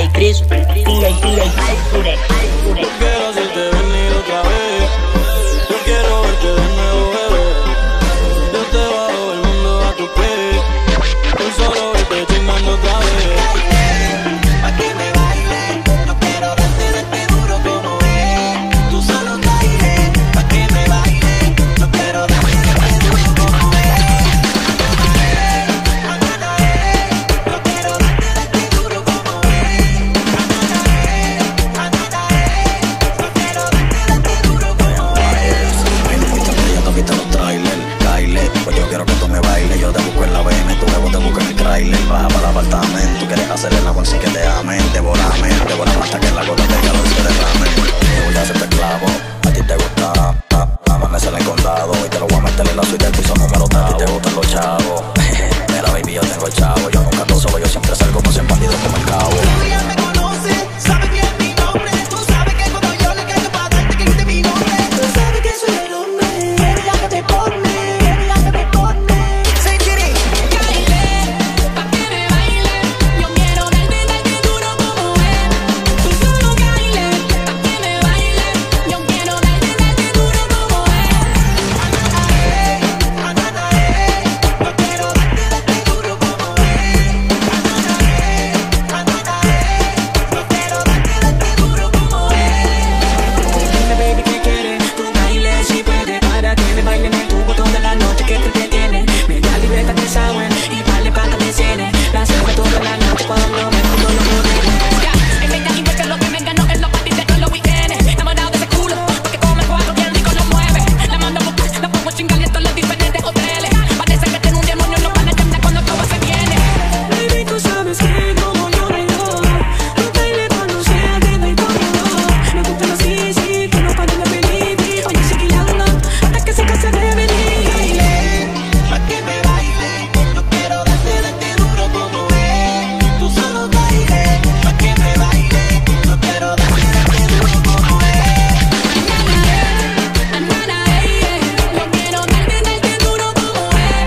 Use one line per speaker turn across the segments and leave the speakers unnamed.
Chris, DJ Alcure.
Yo quiero hacerte venir otra vez. Yo quiero verte de nuevo, bebé. Yo te bajo el mundo a tu pies. Tú solo vete chingando otra vez.
Pa' que me baile, no quiero darte duro como es. Tú solo caile, pa' que me baile, no quiero darte duro como es. No quiero darte duro como es. No quiero darte duro como es.
Ven, escúchame, ya toquita los trailers, Kyle. Pues yo quiero que tú me bailes. Yo te busco en la BM, tu huevo te busco en el trailer. Baja para el apartamento, quieres hacer el agua así que te amen. Devórame hasta que la gota de calor se derrame. Yo voy a hacerte esclavo, a ti te gusta amanecer en condado. Y te lo voy a meter en la suite del piso número 3. A ti te gustan los chavos. Mira baby, yo tengo el chavo. Yo nunca ando solo, yo siempre salgo con 100 bandidos como el cabo.
Tú ya me conoces, sabes bien mi nombre. Tú sabes que cuando yo le caigo pa' darte que grite mi nombre. Tú sabes que soy el hombre, baby, ya que me pone, baby, ya que me pone. Say Kitty.
Caile, pa' que me baile. Yo quiero darte duro como es. Tú solo caile, pa' que me baile. Yo quiero darte duro como es.
No quiero darte duro como es. No quiero darte duro como es. Dime baby ¿qué quieres? Tú baile si puedes para que me bailen en tu botón de la noche que te entretiene. Me da libreta de saben y vale para que me cene. La cerveza toda la noche cuando me pongo los modelos.
Ya, en 20 inversiones lo que me ganó es los patis de todos los weekendes. Enamorado de ese culo, porque come cuatro bien rico lo mueve. La mando a buscar, la pongo chingar en todos los diferentes hoteles. Parece que tiene un demonio, no van a entender cuando todo se viene.
Baby tú sabes que como yo bailo, tú baile cuando sea que no hay cómodo. Me gustan así, sí, que no paren de venir. Oye, chiquillando, hasta que se canse de venir. Pa' que me baile, no quiero darte duro como es. Tú solo baile, pa' que me baile, no quiero darte duro como es.
Yo quiero darte duro como es.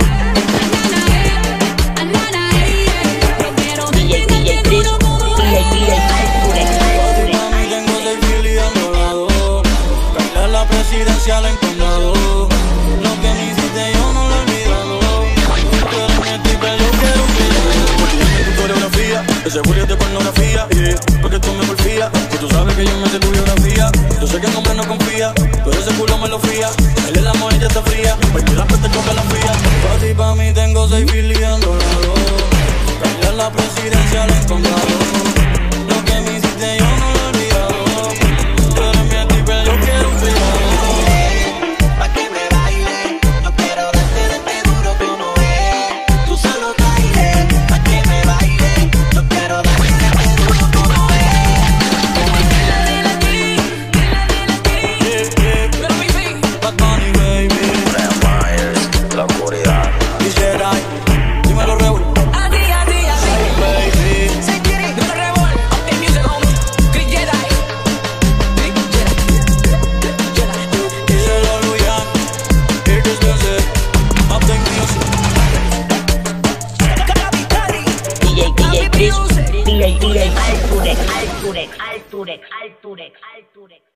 Yo quiero
DJ Chris,
duro como es.
DJ Alcure.
Mami, tengo 6 filiando la dos. Cargar la presidencial en condado. Lo que me hiciste yo no lo he olvidado. Tú eres mi tipa, yo quiero que llegues. Tu coreografía, ese bullying de pornografía, yeah. Porque tú me porfías, que tú sabes que yo me sé tu biografía. Yo sé que el hombre no confía, pero ese culo me lo fía. Él es la mujer ya está fría, porque la peste coge la fría. Pa' ti, pa' mí tengo 6 filiando la dos. Cargar la presidencial en condado.